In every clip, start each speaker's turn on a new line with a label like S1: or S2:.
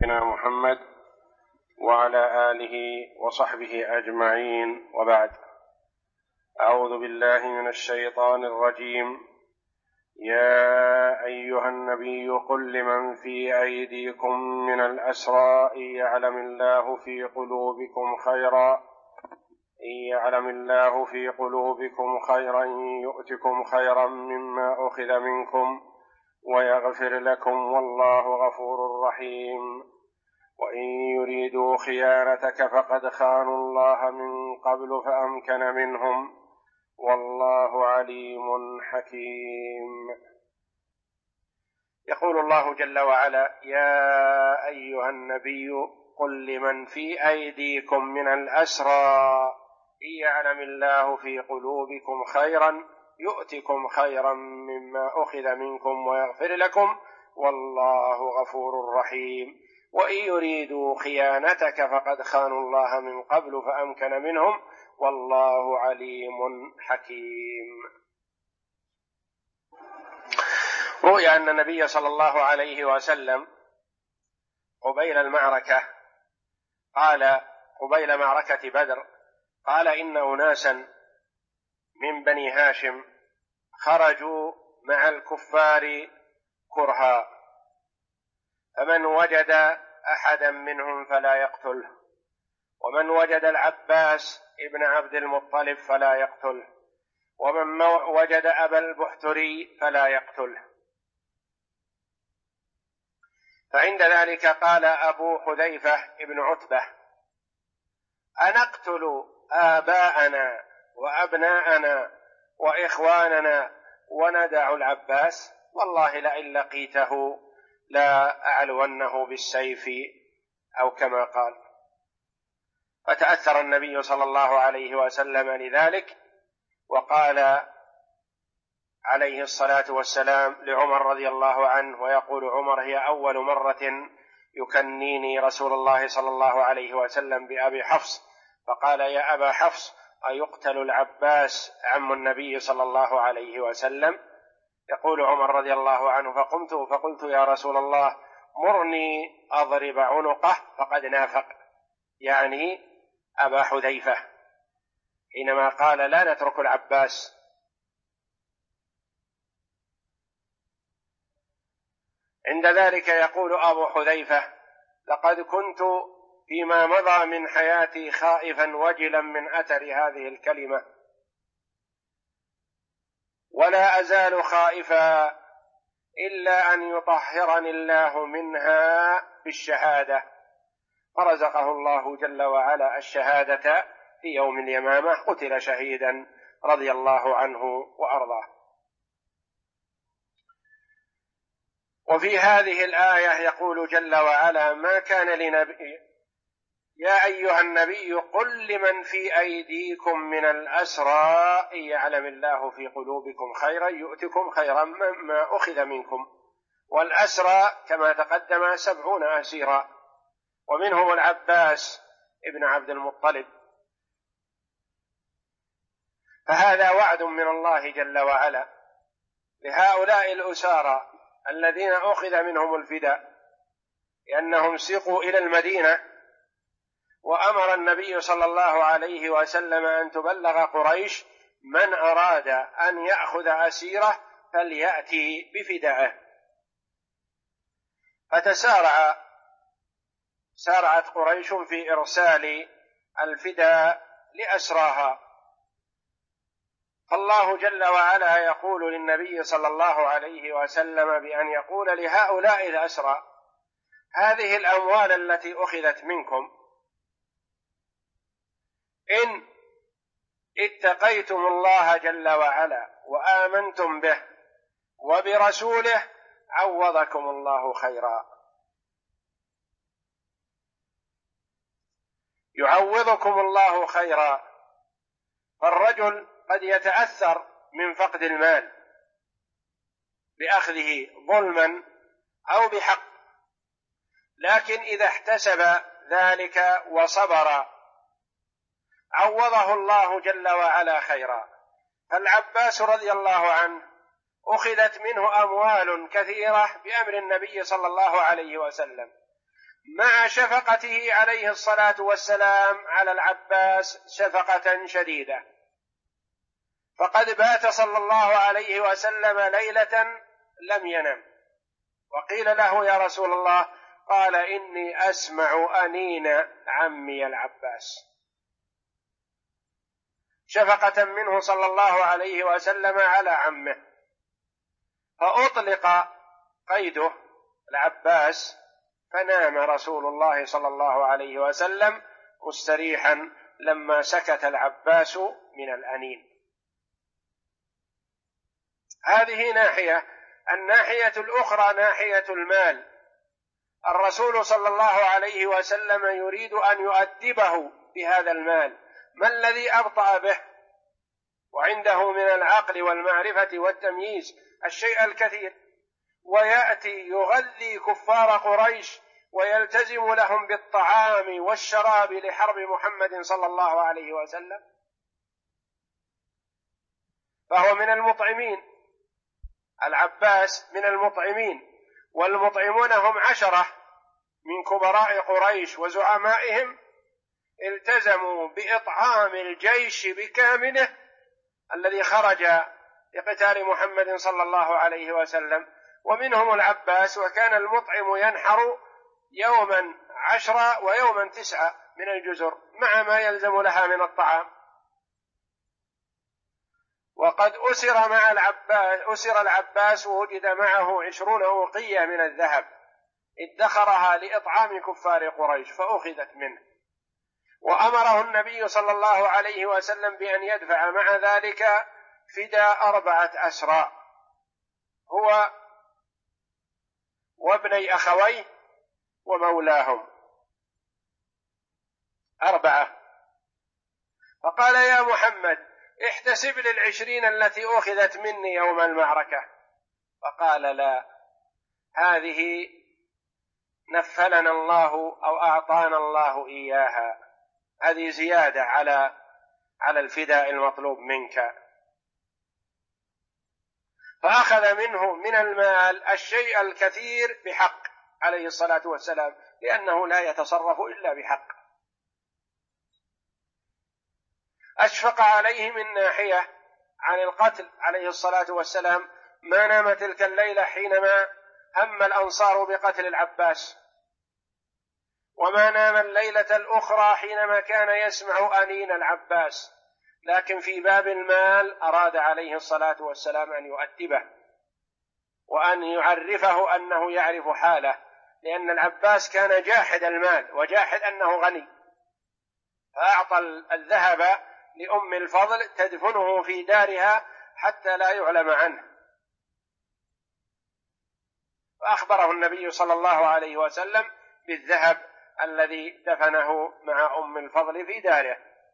S1: نبينا محمد وعلى آله وصحبه أجمعين، وبعد. أعوذ بالله من الشيطان الرجيم. يا أيها النبي قل لمن في أيديكم من الأسرى إن يعلم الله في قلوبكم خيرا يؤتكم خيرا مما أخذ منكم ويغفر لكم والله غفور رحيم. وإن يريدوا خيانتك فقد خانوا الله من قبل فأمكن منهم والله عليم حكيم. يقول الله جل وعلا: يا أيها النبي قل لمن في أيديكم من الأسرى إن يعلم الله في قلوبكم خيرا يؤتكم خيرا مما أخذ منكم ويغفر لكم والله غفور رحيم. وإن يريدوا خيانتك فقد خانوا الله من قبل فأمكن منهم والله عليم حكيم. روي أن النبي صلى الله عليه وسلم قبيل المعركة قبيل معركة بدر قال: إن أناسا من بني هاشم خرجوا مع الكفار كرها، فمن وجد أحدا منهم فلا يقتله، ومن وجد العباس ابن عبد المطلب فلا يقتله، ومن وجد أبا البحتري فلا يقتله. فعند ذلك قال أبو حذيفة ابن عتبة: أنقتل آباءنا وأبناءنا وإخواننا وندع العباس؟ والله لئن لقيته لا أعلونه بالسيف، أو كما قال. فتأثر النبي صلى الله عليه وسلم لذلك، وقال عليه الصلاة والسلام لعمر رضي الله عنه، ويقول عمر: هي أول مرة يكنيني رسول الله صلى الله عليه وسلم بأبي حفص، فقال: يا أبا حفص أيقتل العباس عم النبي صلى الله عليه وسلم؟ يقول عمر رضي الله عنه: فقلت يا رسول الله مرني أضرب عنقه فقد نافق، يعني أبا حذيفة، حينما قال: لا نترك العباس. عند ذلك يقول أبو حذيفة: لقد كنت فيما مضى من حياتي خائفا وجلا من أثر هذه الكلمة، ولا أزال خائفا إلا أن يطهرني الله منها بالشهادة. فرزقه الله جل وعلا الشهادة في يوم اليمامة، قتل شهيدا رضي الله عنه وأرضاه. وفي هذه الآية يقول جل وعلا: ما كان لنبي يا أيها النبي قل لمن في أيديكم من الأسرى إن يعلم الله في قلوبكم خيرا يؤتكم خيرا مما أخذ منكم. والأسرى كما تقدم 70 أسيرا، ومنهم العباس ابن عبد المطلب. فهذا وعد من الله جل وعلا لهؤلاء الأسارى الذين أخذ منهم الفداء، لأنهم سيقوا إلى المدينة، وأمر النبي صلى الله عليه وسلم أن تبلغ قريش: من أراد أن يأخذ أسيره فليأتي بفدائه. سارعت قريش في إرسال الفداء لأسراها. فالله جل وعلا يقول للنبي صلى الله عليه وسلم بأن يقول لهؤلاء الأسرى: هذه الأموال التي أخذت منكم إن اتقيتم الله جل وعلا وآمنتم به وبرسوله عوضكم الله خيرا، يعوضكم الله خيرا. فالرجل قد يتأثر من فقد المال بأخذه ظلما أو بحق، لكن إذا احتسب ذلك وصبر عوضه الله جل وعلا خيرا. فالعباس رضي الله عنه أخذت منه أموال كثيرة بأمر النبي صلى الله عليه وسلم، مع شفقته عليه الصلاة والسلام على العباس شفقة شديدة، فقد بات صلى الله عليه وسلم ليلة لم ينم، وقيل له: يا رسول الله، قال: إني أسمع أنين عمي العباس، شفقة منه صلى الله عليه وسلم على عمه. فأطلق قيده العباس، فنام رسول الله صلى الله عليه وسلم مستريحا لما سكت العباس من الأنين. هذه ناحية. الناحية الأخرى ناحية المال. الرسول صلى الله عليه وسلم يريد أن يؤدبه بهذا المال، ما الذي أبطأ به وعنده من العقل والمعرفة والتمييز الشيء الكثير، ويأتي يغذي كفار قريش ويلتزم لهم بالطعام والشراب لحرب محمد صلى الله عليه وسلم، فهو من المطعمين. العباس من المطعمين، والمطعمون هم 10 من كبراء قريش وزعمائهم التزموا بإطعام الجيش بكامله الذي خرج لقتال محمد صلى الله عليه وسلم، ومنهم العباس، وكان المطعم ينحر يوما 10 ويوما 9 من الجزر مع ما يلزم لها من الطعام. وقد أسر العباس ووجد معه 20 أوقية من الذهب ادخرها لإطعام كفار قريش فأخذت منه، وأمره النبي صلى الله عليه وسلم بأن يدفع مع ذلك فداء 4 أسرى، هو وابني أخويه ومولاهم 4. فقال: يا محمد، احتسب لي 20 التي أخذت مني يوم المعركة. فقال: لا، هذه نفلنا الله أو أعطانا الله إياها، هذه زيادة على الفداء المطلوب منك. فأخذ منه من المال الشيء الكثير بحق عليه الصلاة والسلام، لأنه لا يتصرف إلا بحق. أشفق عليه من ناحية عن القتل عليه الصلاة والسلام، ما نام تلك الليلة حينما هم الأنصار بقتل العباس، وما نام الليلة الأخرى حينما كان يسمع أنين العباس، لكن في باب المال أراد عليه الصلاة والسلام أن يؤدبه وأن يعرفه أنه يعرف حاله، لأن العباس كان جاحد المال وجاحد أنه غني، فأعطى الذهب لأم الفضل تدفنه في دارها حتى لا يعلم عنه، فأخبره النبي صلى الله عليه وسلم بالذهب الذي دفنه مع أم الفضل في داره.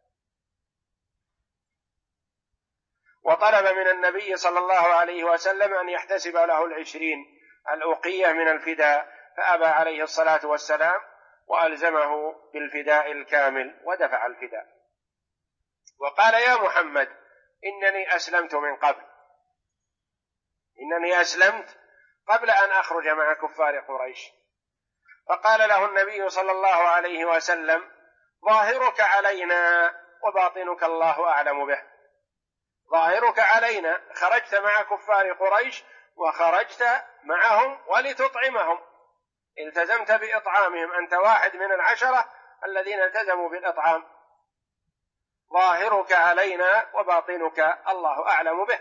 S1: وطلب من النبي صلى الله عليه وسلم أن يحتسب له 20 الأوقية من الفداء، فأبى عليه الصلاة والسلام وألزمه بالفداء الكامل ودفع الفداء، وقال: يا محمد، إنني أسلمت من قبل، إنني أسلمت قبل أن أخرج مع كفار قريش. فقال له النبي صلى الله عليه وسلم: ظاهرك علينا وباطنك الله أعلم به. ظاهرك علينا، خرجت مع كفار قريش وخرجت معهم ولتطعمهم، التزمت بإطعامهم، أنت واحد من 10 الذين التزموا بالإطعام. ظاهرك علينا وباطنك الله أعلم به.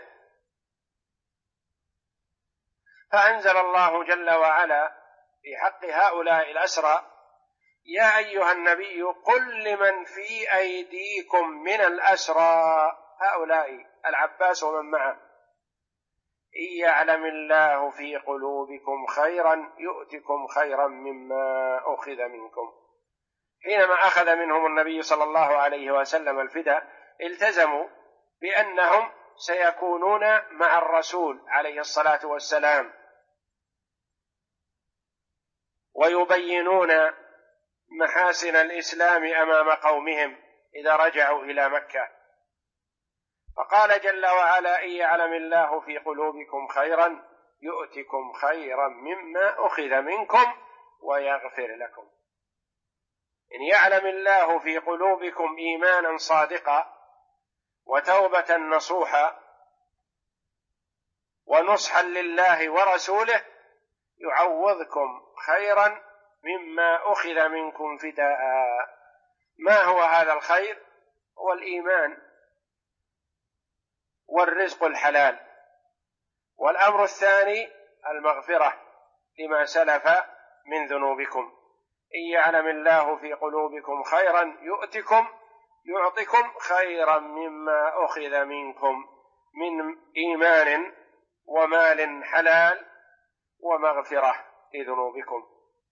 S1: فأنزل الله جل وعلا في حق هؤلاء الأسرى: يا أيها النبي قل لمن في أيديكم من الأسرى، هؤلاء العباس ومن معه، إن يعلم الله في قلوبكم خيرا يؤتكم خيرا مما أخذ منكم. حينما أخذ منهم النبي صلى الله عليه وسلم الفداء التزموا بأنهم سيكونون مع الرسول عليه الصلاة والسلام ويبينون محاسن الإسلام أمام قومهم إذا رجعوا إلى مكة. فقال جل وعلا: إن يعلم الله في قلوبكم خيرا يؤتكم خيرا مما أخذ منكم ويغفر لكم. إن يعلم الله في قلوبكم إيمانا صادقا وتوبة نصوحا ونصحا لله ورسوله يعوضكم خيرا مما أخذ منكم فداء. ما هو هذا الخير؟ هو الإيمان والرزق الحلال. والأمر الثاني المغفرة لما سلف من ذنوبكم. إن يعلم الله في قلوبكم خيرا يعطكم خيرا مما أخذ منكم من إيمان ومال حلال ومغفرة لذنوبكم.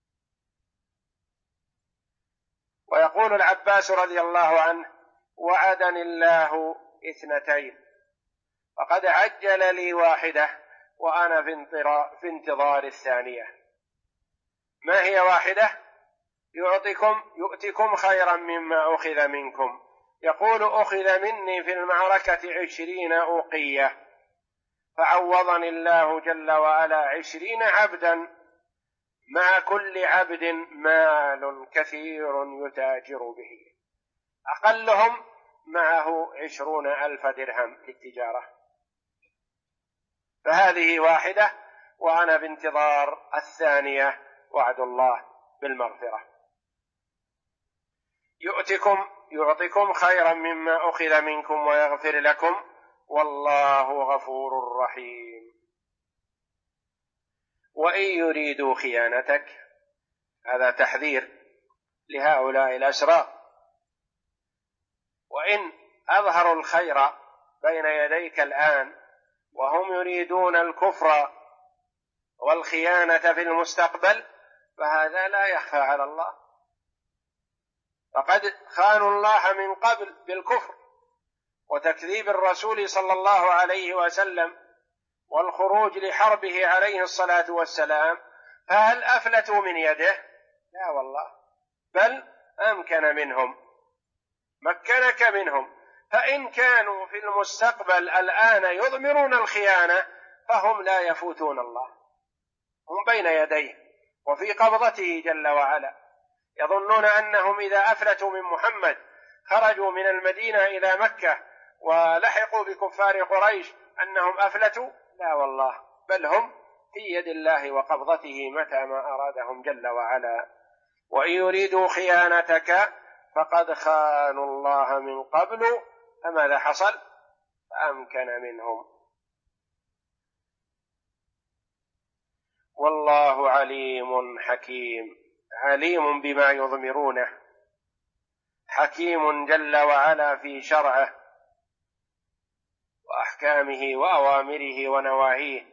S1: ويقول العباس رضي الله عنه: وعدني الله 2 فقد عجل لي 1 وأنا في انتظار 2. ما هي 1؟ يؤتكم خيرا مما أخذ منكم. يقول: أخذ مني في المعركة 20 أوقية، فعوضني الله جل وعلا 20 عبدا، مع كل عبد مال كثير يتاجر به، أقلهم معه 20,000 درهم للتجارة. فهذه 1 وأنا بانتظار 2 وعد الله بالمغفرة. يعطكم خيرا مما أخذ منكم ويغفر لكم والله غفور رحيم. وإن يريدوا خيانتك، هذا تحذير لهؤلاء الأسرى، وإن أظهروا الخير بين يديك الآن وهم يريدون الكفر والخيانة في المستقبل فهذا لا يخفى على الله. فقد خانوا الله من قبل بالكفر وتكذيب الرسول صلى الله عليه وسلم والخروج لحربه عليه الصلاة والسلام، فهل أفلتوا من يده؟ لا والله، بل أمكن منهم، مكنك منهم. فإن كانوا في المستقبل الآن يضمرون الخيانة فهم لا يفوتون الله، هم بين يديه وفي قبضته جل وعلا. يظنون أنهم إذا أفلتوا من محمد خرجوا من المدينة إلى مكة ولحقوا بكفار قريش أنهم أفلتوا، لا والله، بل هم في يد الله وقبضته متى ما أرادهم جل وعلا. وإن يريدوا خيانتك فقد خانوا الله من قبل فماذا حصل؟ فأمكن منهم. والله عليم حكيم، عليم بما يضمرونه، حكيم جل وعلا في شرعه وأحكامه وأوامره ونواهيه.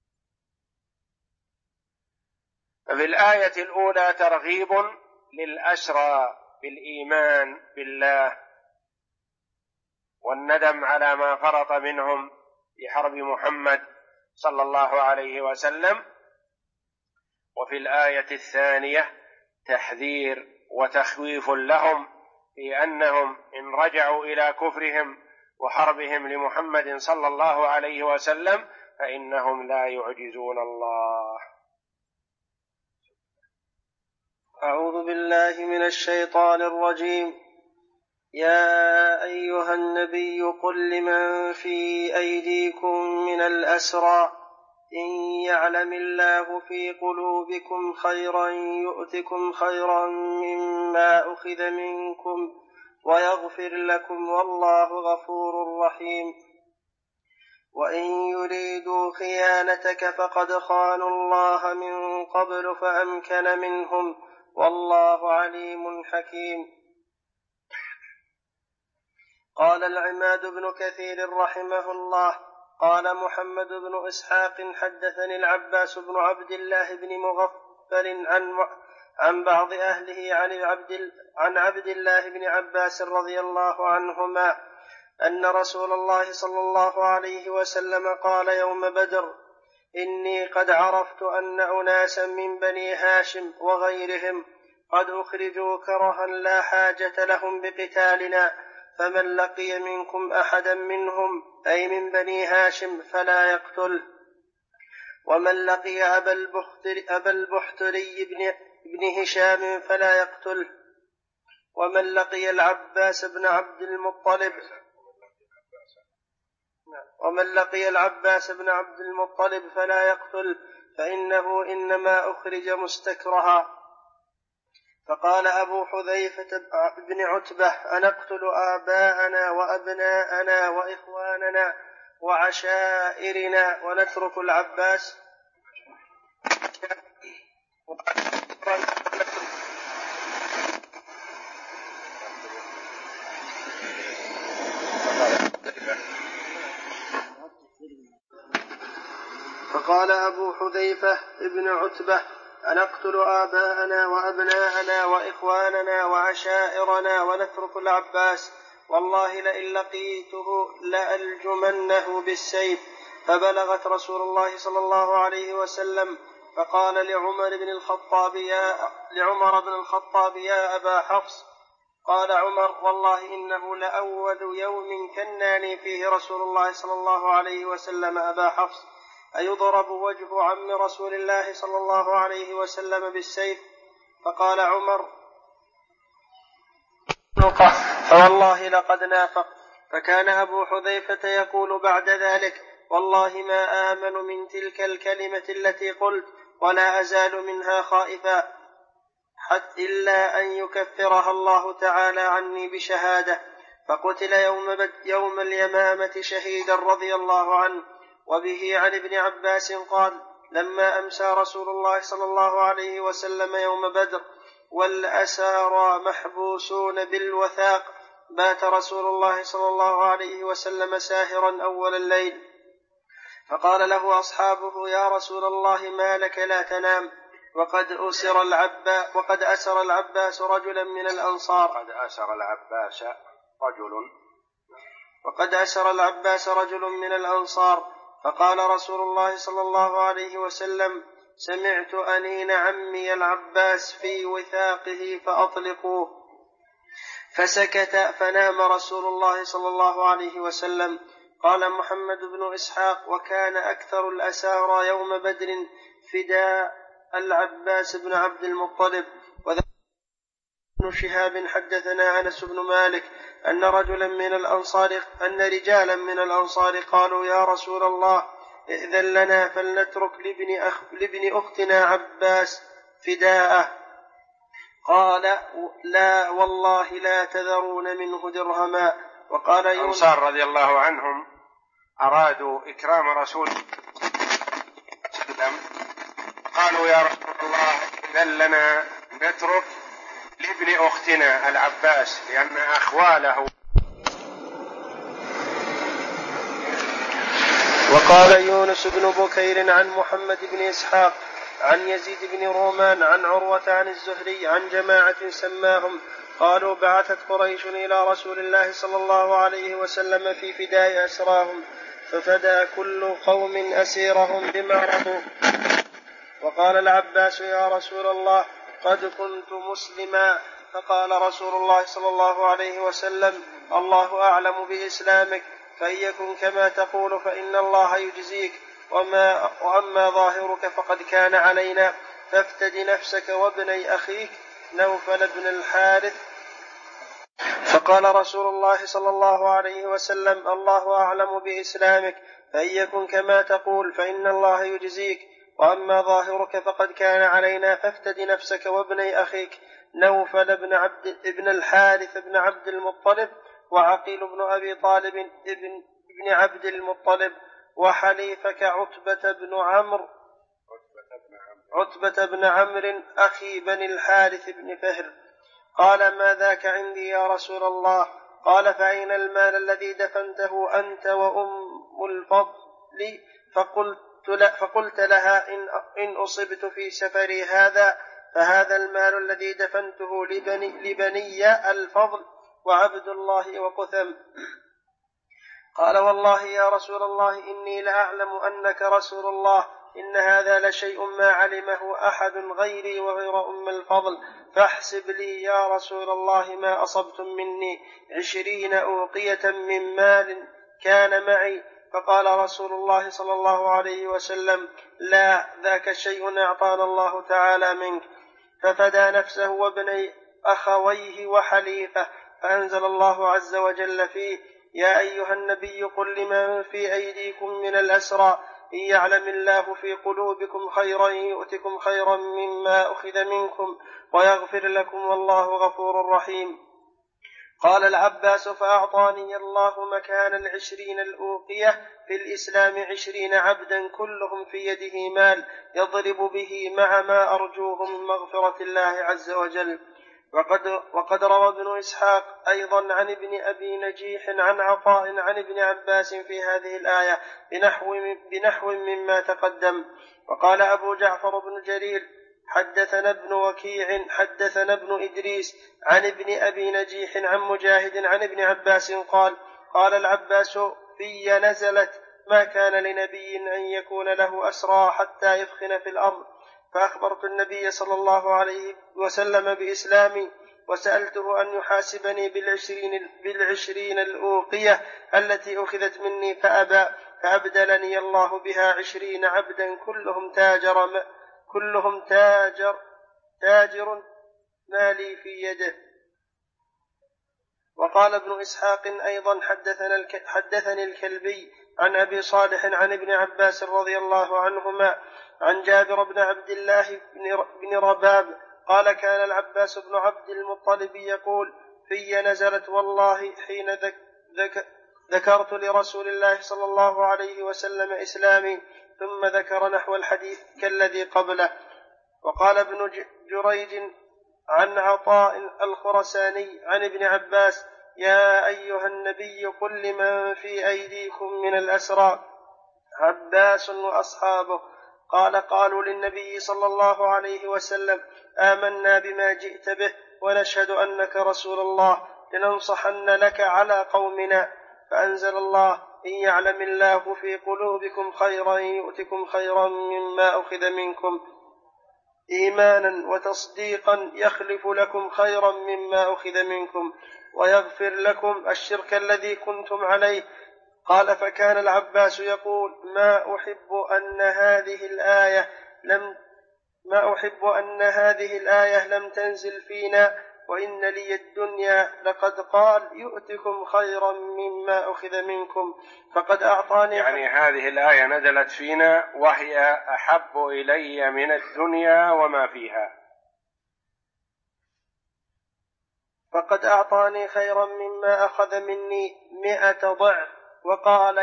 S1: ففي الآية الأولى ترغيب للأسرى بالإيمان بالله والندم على ما فرط منهم في حرب محمد صلى الله عليه وسلم. وفي الآية الثانية تحذير وتخويف لهم في أنهم إن رجعوا إلى كفرهم وحربهم لمحمد صلى الله عليه وسلم فإنهم لا يعجزون الله.
S2: أعوذ بالله من الشيطان الرجيم. يا أيها النبي قل لمن في أيديكم من الأسرى إن يعلم الله في قلوبكم خيرا يؤتكم خيرا مما أخذ منكم ويغفر لكم والله غفور رحيم. وإن يريدوا خيانتك فقد خانوا الله من قبل فأمكن منهم والله عليم حكيم. قال العماد بن كثير رحمه الله: قال محمد بن إسحاق: حدثني العباس بن عبد الله بن مغفل عن بعض أهله عن عبد الله بن عباس رضي الله عنهما أن رسول الله صلى الله عليه وسلم قال يوم بدر: إني قد عرفت أن أناسا من بني هاشم وغيرهم قد أخرجوا كرها لا حاجة لهم بقتالنا، فمن لقي منكم أحدا منهم أي من بني هاشم فلا يقتله، ومن لقي أبا بن هشام فلا يقتله. ومن لقي العباس بن عبد المطلب فلا يقتل، فإنه إنما أخرج مستكرها. فقال أبو حذيفة بن عتبة: أنقتل آباءنا وأبناءنا وإخواننا وعشائرنا ونترك العباس؟ فقال أبو حذيفة بن عتبة: أنقتل آباءنا وأبناءنا وإخواننا وعشائرنا ونترك العباس؟ والله لئن لقيته لألجمنه بالسيف. فبلغت رسول الله صلى الله عليه وسلم فقال لعمر بن الخطاب: يا أبا حفص. قال عمر: والله إنه لأول يوم كناني فيه رسول الله صلى الله عليه وسلم أبا حفص، أيضرب وجه عم رسول الله صلى الله عليه وسلم بالسيف؟ فقال عمر: فوالله لقد نافق. فكان أبو حذيفة يقول بعد ذلك: والله ما آمن من تلك الكلمة التي قلت، ولا أزال منها خائفا، حتى إلا أن يكفرها الله تعالى عني بشهادة. فقتل يوم اليمامة شهيدا رضي الله عنه. وبه عن ابن عباس قال: لما أمسى رسول الله صلى الله عليه وسلم يوم بدر والأسارى محبوسون بالوثاق، بات رسول الله صلى الله عليه وسلم ساهرا أول الليل، فقال له أصحابه: يا رسول الله ما لك لا تنام؟ وقد أسر العباس رجلا من الأنصار. وقد أسر العباس رجل من الأنصار. فقال رسول الله صلى الله عليه وسلم: سمعت أنين عمي العباس في وثاقه فأطلقوه. فسكت فنام رسول الله صلى الله عليه وسلم. قال محمد بن إسحاق: وكان أكثر الأسارى يوم بدر فداء العباس بن عبد المطلب. وذكر ابن شهاب حدثنا أنس بن مالك أن رجالا من الأنصار قالوا: يا رسول الله ائذن لنا فلنترك لابن أختنا عباس فداءه. قال: لا والله لا تذرون منه درهما. وقال
S1: الأنصار رضي الله عنهم أرادوا إكرام رسول الله صلى الله عليه وسلم، قالوا: يا رسول الله ائذن لنا نترك لابن أختنا العباس لأن أخواله.
S2: وقال يونس بن بكير عن محمد بن إسحاق عن يزيد بن رومان عن عروة عن الزهري عن جماعة سماهم قالوا: بعثت قريش إلى رسول الله صلى الله عليه وسلم في فداء أسراهم، ففدى كل قوم أسيرهم بما رضوا. وقال العباس: يا رسول الله قد كنت مسلما. فقال رسول الله صلى الله عليه وسلم: الله أعلم بإسلامك، فإن يكن كما تقول فإن الله يجزيك، وأما ظاهرك فقد كان علينا، فافتد نفسك وابني أخيك نوفل بن الحارث. فقال رسول الله صلى الله عليه وسلم: الله أعلم بإسلامك، فإن يكن كما تقول فإن الله يجزيك، وأما ظاهرك فقد كان علينا، فافتد نفسك وابني أخيك نوفل بن الحارث بن عبد المطلب، وعقيل بن أبي طالب ابن عبد المطلب، وحليفك عتبة بن عمرو أخي بني الحارث بن فهر. قال: ما ذاك عندي يا رسول الله؟ قال: فأين المال الذي دفنته أنت وأم الفضل؟ فقلت لها: إن أصبت في سفري هذا فهذا المال الذي دفنته لبني الفضل وعبد الله وقثم. قال: والله يا رسول الله إني لأعلم أنك رسول الله، إن هذا لشيء ما علمه أحد غيري وغير أم الفضل، فاحسب لي يا رسول الله ما أصبتم مني 20 أوقية من مال كان معي. فقال رسول الله صلى الله عليه وسلم: لا، ذاك شيء أعطانا الله تعالى منك. ففدى نفسه وابني أخويه وحليفه، فأنزل الله عز وجل فيه: يا أيها النبي قل لمن في أيديكم من الأسرى إن يعلم الله في قلوبكم خيرا يؤتكم خيرا مما أخذ منكم ويغفر لكم والله غفور رحيم. قال العباس: فأعطاني الله مكان 20 الأوقية في الإسلام 20 عبدا كلهم في يده مال يضرب به مع ما أرجوه من مغفرة الله عز وجل. وقد روى ابن إسحاق أيضا عن ابن أبي نجيح عن عطاء عن ابن عباس في هذه الآية بنحو مما تقدم. وقال أبو جعفر بن جرير: حدثنا ابن وكيع حدثنا ابن إدريس عن ابن أبي نجيح عن مجاهد عن ابن عباس قال: قال العباس: في نزلت: ما كان لنبي أن يكون له أسرى حتى يثخن في الأرض، فأخبرت النبي صلى الله عليه وسلم بإسلامي وسألته أن يحاسبني بالعشرين الأوقية التي أخذت مني فأبى، فأبدلني الله بها 20 عبدا كلهم تاجر مالي في يده. وقال ابن إسحاق أيضا: حدثني الكلبي عن أبي صالح عن ابن عباس رضي الله عنهما عن جابر بن عبد الله بن رباب قال: كان العباس بن عبد المطلب يقول: في نزلت والله حين ذكرت لرسول الله صلى الله عليه وسلم إسلامي، ثم ذكر نحو الحديث كالذي قبله. وقال ابن جريج عن عطاء الخرساني عن ابن عباس: يا أيها النبي قل لمن في أيديكم من الأسرى عباس وأصحابه. قالوا للنبي صلى الله عليه وسلم: آمنا بما جئت به ونشهد أنك رسول الله، لننصحن لك على قومنا. فأنزل الله: إن يعلم الله في قلوبكم خيرا يؤتكم خيرا مما أخذ منكم إيمانا وتصديقا يخلف لكم خيرا مما أخذ منكم ويغفر لكم الشرك الذي كنتم عليه. قال: فكان العباس يقول: ما أحب أن هذه الآية لم تنزل فينا، وإن لي الدنيا لقد قال: يؤتكم خيرا مما أخذ منكم، فقد أعطاني.
S1: يعني هذه الآية نزلت فينا وهي أحب إلي من الدنيا وما فيها،
S2: فقد أعطاني خيرا مما أخذ مني 100 ضعف. وقال: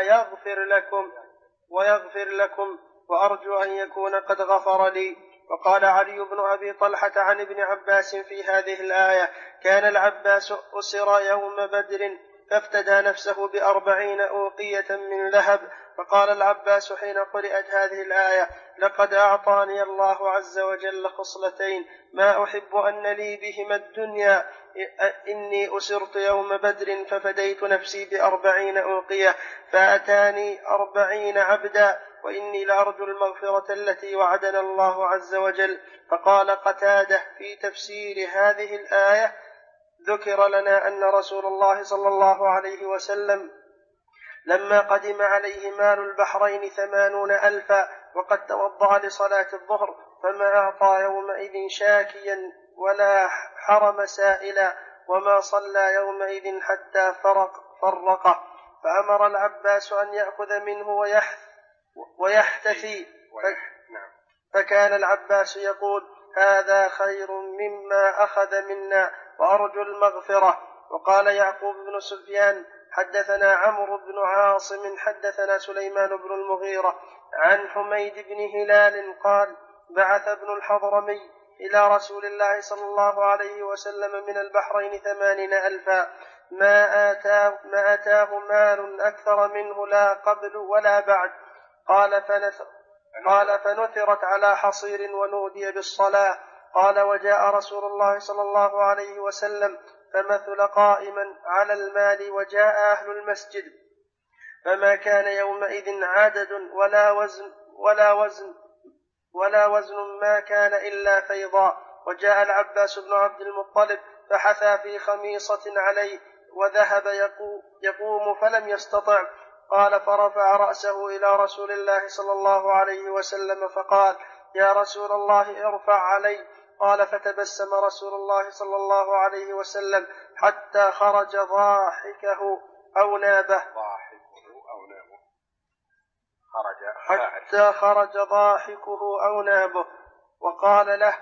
S2: ويغفر لكم وأرجو أن يكون قد غفر لي. وقال علي بن أبي طلحة عن ابن عباس في هذه الآية: كان العباس أسر يوم بدر فافتدى نفسه ب40 أوقية من ذهب. فقال العباس حين قرأت هذه الآية: لقد أعطاني الله عز وجل خصلتين ما أحب أن لي بهما الدنيا، إني أسرت يوم بدر ففديت نفسي ب40 أوقية فأتاني 40 عبدا، وإني لأرجو المغفرة التي وعدنا الله عز وجل. فقال قتادة في تفسير هذه الآية: ذكر لنا أن رسول الله صلى الله عليه وسلم لما قدم عليه مال البحرين 80,000 وقد توضأ لصلاة الظهر، فما أعطى يومئذ شاكيا ولا حرم سائلا، وما صلى يومئذ حتى فرقه. فأمر العباس أن يأخذ منه ويحتفي. فكان العباس يقول: هذا خير مما أخذ منا وأرجو المغفرة. وقال يعقوب بن سفيان: حدثنا عمرو بن عاصم حدثنا سليمان بن المغيرة عن حميد بن هلال قال: بعث ابن الحضرمي إلى رسول الله صلى الله عليه وسلم من البحرين 80,000 ما أتاه مال أكثر منه لا قبل ولا بعد. قال: فنثرت على حصير ونودي بالصلاة. قال: وجاء رسول الله صلى الله عليه وسلم فمثل قائما على المال، وجاء أهل المسجد، فما كان يومئذ عدد ولا وزن ما كان إلا فيضاء. وجاء العباس بن عبد المطلب فحثى في خميصة عليه وذهب يقوم فلم يستطع. قال: فرفع رأسه إلى رسول الله صلى الله عليه وسلم فقال: يا رسول الله ارفع علي. قال فتبسم رسول الله صلى الله عليه وسلم حتى خرج ضاحكه أو نابه خرج ضاحكه أو نابه وقال له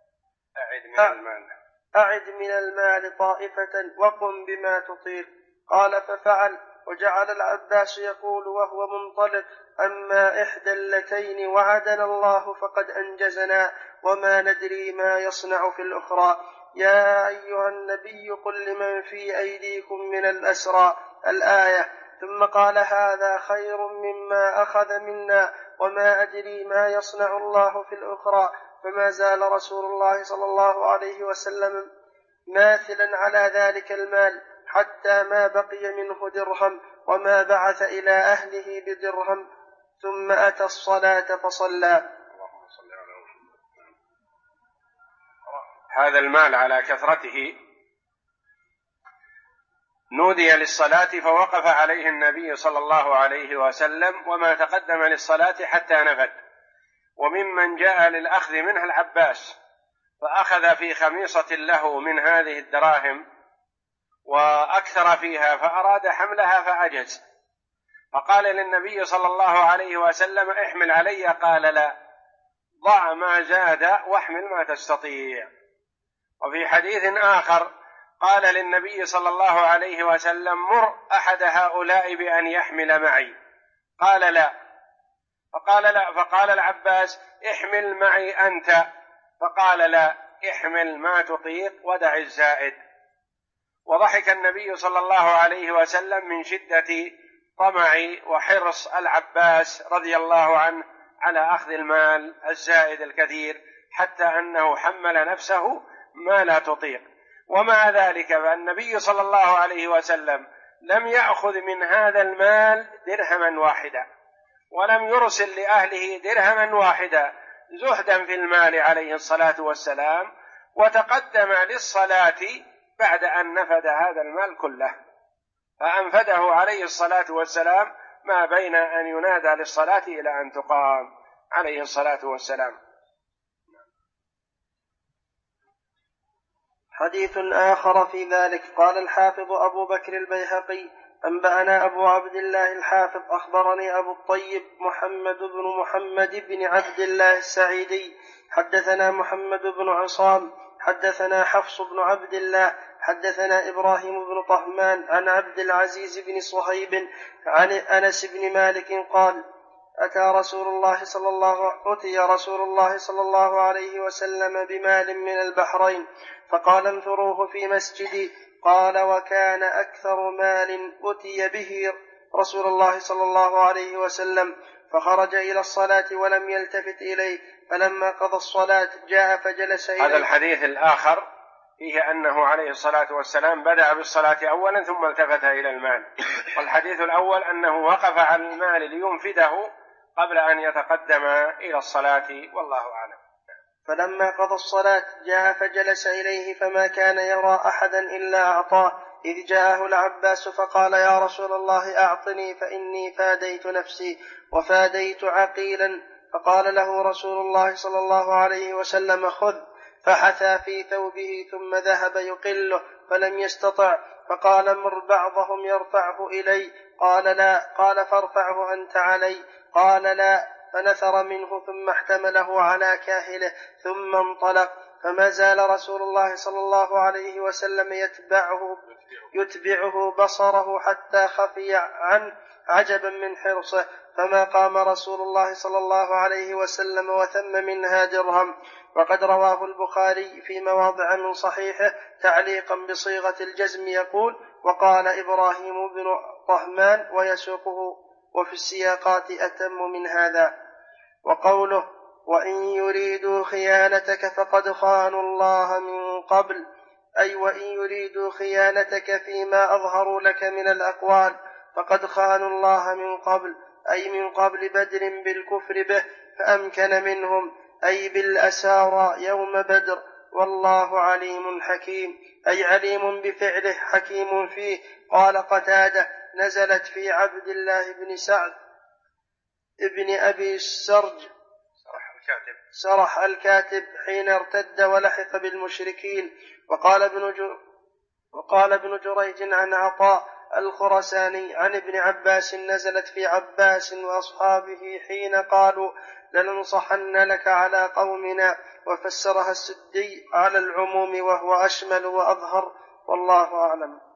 S2: أعد من المال طائفة وقم بما تطيق. قال ففعل، وجعل العباس يقول وهو منطلق: أما إحدى اللتين وعدنا الله فقد أنجزنا وما ندري ما يصنع في الأخرى. يا أيها النبي قل لمن في أيديكم من الأسرى الآية. ثم قال هذا خير مما أخذ منا وما أدري ما يصنع الله في الأخرى. فما زال رسول الله صلى الله عليه وسلم ماثلا على ذلك المال حتى ما بقي منه درهم، وما بعث إلى أهله بدرهم، ثم أتى الصلاة فصلى.
S1: هذا المال على كثرته نودي للصلاة فوقف عليه النبي صلى الله عليه وسلم وما تقدم للصلاة حتى نفد. وممن جاء للأخذ منها العباس فأخذ في خميصة له من هذه الدراهم وأكثر فيها فأراد حملها فعجز، فقال للنبي صلى الله عليه وسلم احمل علي، قال لا، ضع ما زاد واحمل ما تستطيع. وفي حديث آخر قال للنبي صلى الله عليه وسلم مر أحد هؤلاء بأن يحمل معي، قال لا، فقال العباس احمل معي أنت، فقال لا، احمل ما تطيق ودع الزائد. وضحك النبي صلى الله عليه وسلم من شدة طمع وحرص العباس رضي الله عنه على أخذ المال الزائد الكثير، حتى أنه حمل نفسه ما لا تطيق. ومع ذلك فالنبي صلى الله عليه وسلم لم يأخذ من هذا المال درهما واحدا، ولم يرسل لأهله درهما واحدا، زهدا في المال عليه الصلاة والسلام، وتقدم للصلاة بعد أن نفد هذا المال كله، فأنفده عليه الصلاة والسلام ما بين أن ينادى للصلاة إلى أن تقام عليه الصلاة والسلام.
S2: حديث آخر في ذلك. قال الحافظ أبو بكر البيهقي: أنبأنا أبو عبد الله الحافظ أخبرني أبو الطيب محمد بن عبد الله السعيدي حدثنا محمد بن عصام حدثنا حفص بن عبد الله حدثنا إبراهيم بن طهمان عن عبد العزيز بن صهيب عن أنس بن مالك قال: أتي رسول الله صلى الله عليه وسلم بمال من البحرين فقال: انثروه في مسجدي. قال: وكان أكثر مال أتي به رسول الله صلى الله عليه وسلم، فخرج إلى الصلاة ولم يلتفت إليه، فلما قضى الصلاة جاء فجلس إليه.
S1: هذا الحديث الآخر فيه أنه عليه الصلاة والسلام بدأ بالصلاة أولا ثم التفت إلى المال، والحديث الأول أنه وقف على المال لينفده قبل أن يتقدم إلى الصلاة، والله أعلم.
S2: فلما قضى الصلاة جاء فجلس إليه، فما كان يرى أحدا إلا أعطاه، إذ جاءه العباس فقال: يا رسول الله أعطني فإني فاديت نفسي وفاديت عقيلا. فقال له رسول الله صلى الله عليه وسلم: خذ. فحثى في ثوبه ثم ذهب يقله فلم يستطع، فقال: مر بعضهم يرفعه إلي. قال: لا. قال: فارفعه أنت علي. قال: لا. فنثر منه ثم احتمله على كاهله ثم انطلق. فما زال رسول الله صلى الله عليه وسلم يتبعه بصره حتى خفي عنه عجبا من حرصه، فما قام رسول الله صلى الله عليه وسلم وثم منها درهم. وقد رواه البخاري في مواضع من صحيحه تعليقا بصيغة الجزم يقول: وقال إبراهيم بن طهمان ويسوقه، وفي السياقات أتم من هذا. وقوله: وإن يريدوا خيانتك فقد خانوا الله من قبل، أي وإن يريدوا خيانتك فيما أظهروا لك من الأقوال فقد خانوا الله من قبل، أي من قبل بدر بالكفر به فأمكن منهم، أي بالأسارى يوم بدر. والله عليم حكيم، أي عليم بفعله حكيم فيه. قال قتادة: نزلت في عبد الله بن سعد ابن أبي السرج سرح الكاتب حين ارتد ولحق بالمشركين. وقال ابن جريج عن عطاء الخرساني عن ابن عباس نزلت في عباس وأصحابه حين قالوا لننصحن لك على قومنا، وفسرها السدي على العموم وهو أشمل وأظهر، والله أعلم.